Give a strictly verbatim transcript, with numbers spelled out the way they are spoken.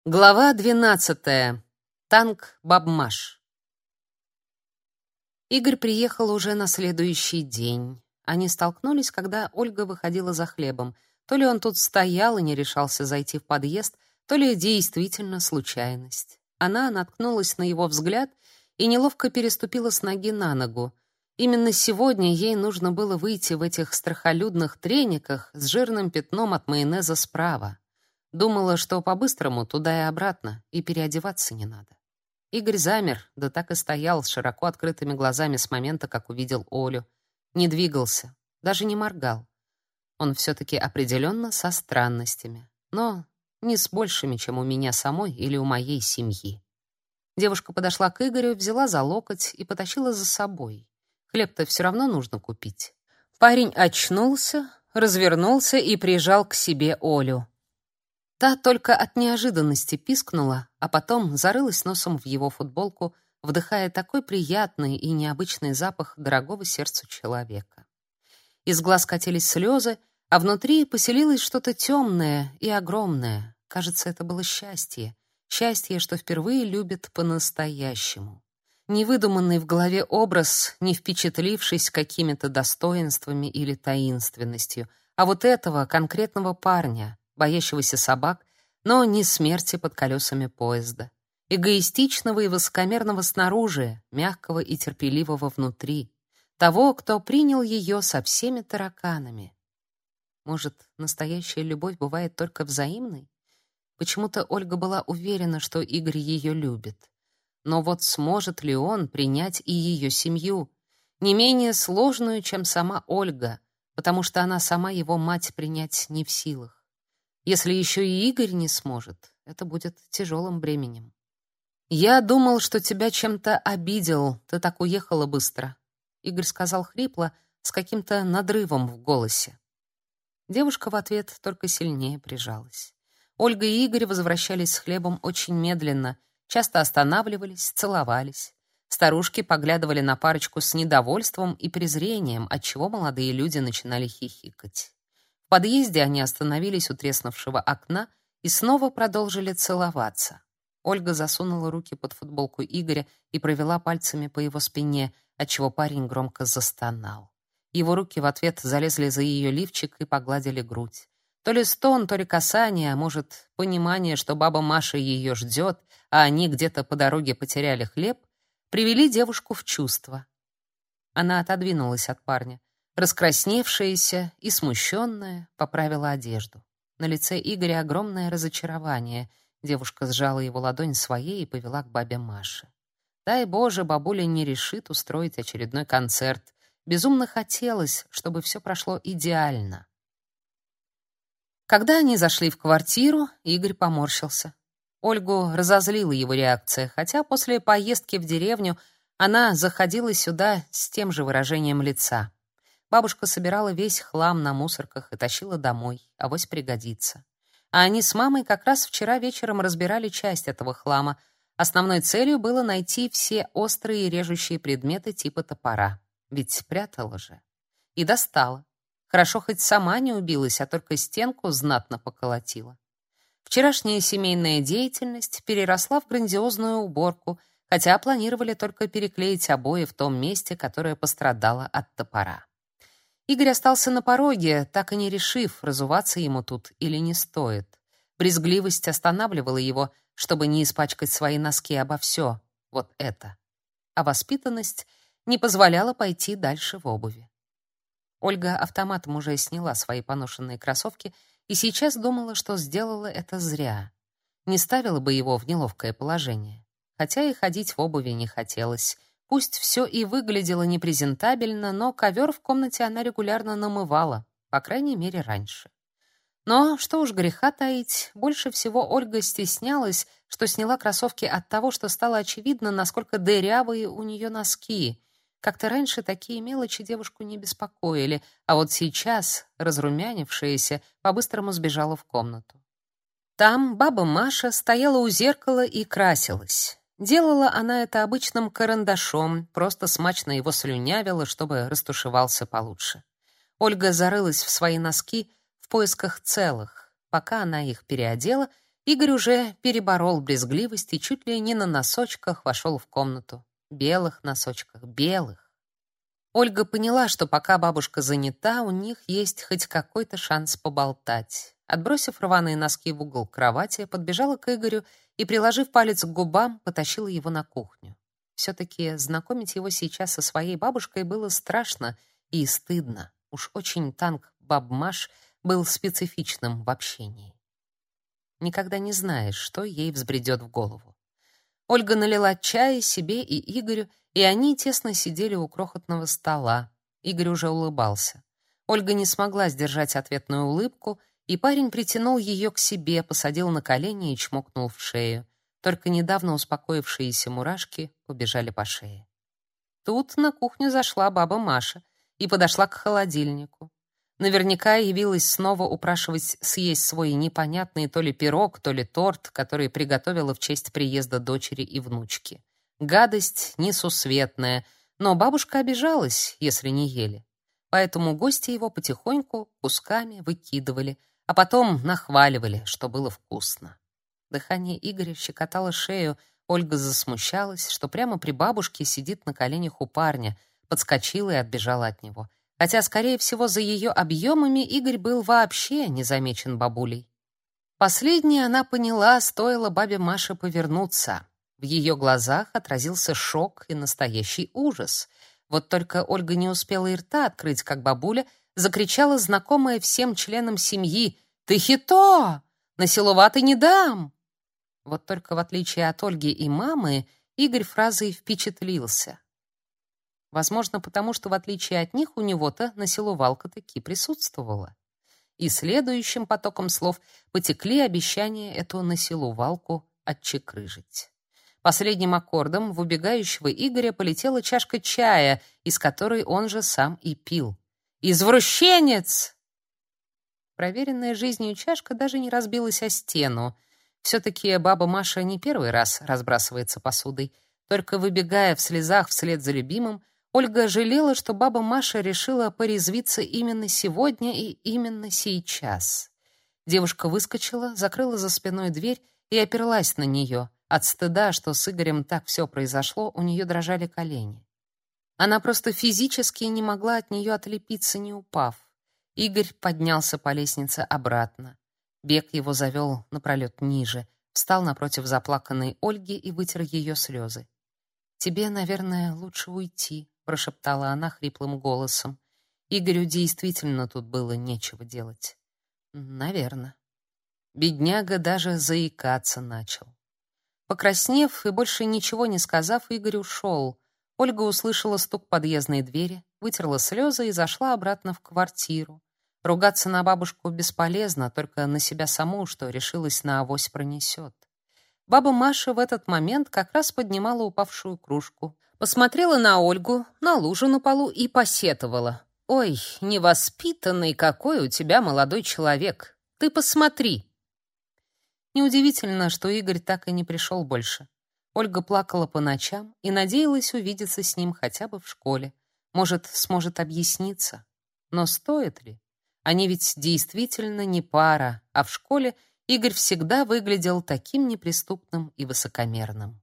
Глава двенадцатая. Танк Бабмаш. Игорь приехал уже на следующий день. Они столкнулись, когда Ольга выходила за хлебом. То ли он тут стоял и не решался зайти в подъезд, то ли действительно случайность. Она наткнулась на его взгляд и неловко переступила с ноги на ногу. Именно сегодня ей нужно было выйти в этих страхолюдных трениках с жирным пятном от майонеза справа. Думала, что по-быстрому туда и обратно, и переодеваться не надо. Игорь замер, да так и стоял с широко открытыми глазами с момента, как увидел Олю. Не двигался, даже не моргал. Он все-таки определенно со странностями, но не с большими, чем у меня самой или у моей семьи. Девушка подошла к Игорю, взяла за локоть и потащила за собой. Хлеб-то все равно нужно купить. Парень очнулся, развернулся и прижал к себе Олю. Та только от неожиданности пискнула, а потом зарылась носом в его футболку, вдыхая такой приятный и необычный запах дорогого сердцу человека. Из глаз катились слезы, а внутри поселилось что-то темное и огромное. Кажется, это было счастье. Счастье, что впервые любит по-настоящему. Не выдуманный в голове образ, не впечатлившись какими-то достоинствами или таинственностью, а вот этого конкретного парня, боящегося собак, но не смерти под колесами поезда. Эгоистичного и высокомерного снаружи, мягкого и терпеливого внутри. Того, кто принял ее со всеми тараканами. Может, настоящая любовь бывает только взаимной? Почему-то Ольга была уверена, что Игорь ее любит. Но вот сможет ли он принять и ее семью? Не менее сложную, чем сама Ольга, потому что она сама его мать принять не в силах. Если еще и Игорь не сможет, это будет тяжелым бременем. «Я думал, что тебя чем-то обидел, ты так уехала быстро», — Игорь сказал хрипло, с каким-то надрывом в голосе. Девушка в ответ только сильнее прижалась. Ольга и Игорь возвращались с хлебом очень медленно, часто останавливались, целовались. Старушки поглядывали на парочку с недовольством и презрением, отчего молодые люди начинали хихикать. В подъезде они остановились у треснувшего окна и снова продолжили целоваться. Ольга засунула руки под футболку Игоря и провела пальцами по его спине, отчего парень громко застонал. Его руки в ответ залезли за ее лифчик и погладили грудь. То ли стон, то ли касание, а может, понимание, что баба Маша ее ждет, а они где-то по дороге потеряли хлеб, привели девушку в чувство. Она отодвинулась от парня. Раскрасневшаяся и смущенная, поправила одежду. На лице Игоря огромное разочарование. Девушка сжала его ладонь своей и повела к бабе Маше. Дай Боже, бабуля не решит устроить очередной концерт. Безумно хотелось, чтобы все прошло идеально. Когда они зашли в квартиру, Игорь поморщился. Ольгу разозлила его реакция, хотя после поездки в деревню она заходила сюда с тем же выражением лица. Бабушка собирала весь хлам на мусорках и тащила домой, авось пригодится. А они с мамой как раз вчера вечером разбирали часть этого хлама. Основной целью было найти все острые и режущие предметы типа топора. Ведь спрятала же. И достала. Хорошо хоть сама не убилась, а только стенку знатно поколотила. Вчерашняя семейная деятельность переросла в грандиозную уборку, хотя планировали только переклеить обои в том месте, которое пострадало от топора. Игорь остался на пороге, так и не решив, разуваться ему тут или не стоит. Брезгливость останавливала его, чтобы не испачкать свои носки обо все. Вот это. А воспитанность не позволяла пойти дальше в обуви. Ольга автоматом уже сняла свои поношенные кроссовки и сейчас думала, что сделала это зря. Не ставила бы его в неловкое положение. Хотя и ходить в обуви не хотелось. Пусть все и выглядело непрезентабельно, но ковер в комнате она регулярно намывала, по крайней мере, раньше. Но, что уж греха таить, больше всего Ольга стеснялась, что сняла кроссовки от того, что стало очевидно, насколько дырявые у нее носки. Как-то раньше такие мелочи девушку не беспокоили, а вот сейчас, разрумянившаяся, по-быстрому сбежала в комнату. Там баба Маша стояла у зеркала и красилась. Делала она это обычным карандашом, просто смачно его слюнявила, чтобы растушевался получше. Ольга зарылась в свои носки в поисках целых. Пока она их переодела, Игорь уже переборол брезгливость и чуть ли не на носочках вошел в комнату. Белых носочках, белых. Ольга поняла, что пока бабушка занята, у них есть хоть какой-то шанс поболтать. Отбросив рваные носки в угол кровати, подбежала к Игорю и, приложив палец к губам, потащила его на кухню. Все-таки знакомить его сейчас со своей бабушкой было страшно и стыдно. Уж очень танк баб-Маш был специфичным в общении. Никогда не знаешь, что ей взбредет в голову. Ольга налила чая себе и Игорю, и они тесно сидели у крохотного стола. Игорь уже улыбался. Ольга не смогла сдержать ответную улыбку, и парень притянул ее к себе, посадил на колени и чмокнул в шею. Только недавно успокоившиеся мурашки побежали по шее. Тут на кухню зашла баба Маша и подошла к холодильнику. Наверняка явилась снова упрашивать съесть свой непонятный то ли пирог, то ли торт, который приготовила в честь приезда дочери и внучки. Гадость несусветная, но бабушка обижалась, если не ели. Поэтому гости его потихоньку кусками выкидывали, а потом нахваливали, что было вкусно. Дыхание Игоря щекотало шею, Ольга засмущалась, что прямо при бабушке сидит на коленях у парня, подскочила и отбежала от него. Хотя, скорее всего, за ее объемами Игорь был вообще не замечен бабулей. Последнее она поняла, стоило бабе Маше повернуться. В ее глазах отразился шок и настоящий ужас. Вот только Ольга не успела и рта открыть, как бабуля закричала знакомая всем членам семьи: «Ты хито! Насиловато не дам!» Вот только в отличие от Ольги и мамы, Игорь фразой впечатлился. Возможно, потому что в отличие от них у него-то насиловалка таки присутствовала. И следующим потоком слов потекли обещания эту насиловалку отчекрыжить. Последним аккордом в убегающего Игоря полетела чашка чая, из которой он же сам и пил. «Извращенец!» Проверенная жизнью чашка даже не разбилась о стену. Все-таки баба Маша не первый раз разбрасывается посудой. Только выбегая в слезах вслед за любимым, Ольга жалела, что баба Маша решила порезвиться именно сегодня и именно сейчас. Девушка выскочила, закрыла за спиной дверь и оперлась на нее. От стыда, что с Игорем так все произошло, у нее дрожали колени. Она просто физически не могла от нее отлепиться, не упав. Игорь поднялся по лестнице обратно. Бег его завел напролет ниже, встал напротив заплаканной Ольги и вытер ее слезы. «Тебе, наверное, лучше уйти», — прошептала она хриплым голосом. Игорю действительно тут было нечего делать. «Наверно». Бедняга даже заикаться начал. Покраснев и больше ничего не сказав, Игорь ушел. Ольга услышала стук подъездной двери, вытерла слезы и зашла обратно в квартиру. Ругаться на бабушку бесполезно, только на себя саму, что решилась на авось пронесет. Баба Маша в этот момент как раз поднимала упавшую кружку. Посмотрела на Ольгу, на лужу на полу и посетовала: «Ой, невоспитанный какой у тебя молодой человек! Ты посмотри!» Неудивительно, что Игорь так и не пришел больше. Ольга плакала по ночам и надеялась увидеться с ним хотя бы в школе. Может, сможет объясниться. Но стоит ли? Они ведь действительно не пара, а в школе Игорь всегда выглядел таким неприступным и высокомерным.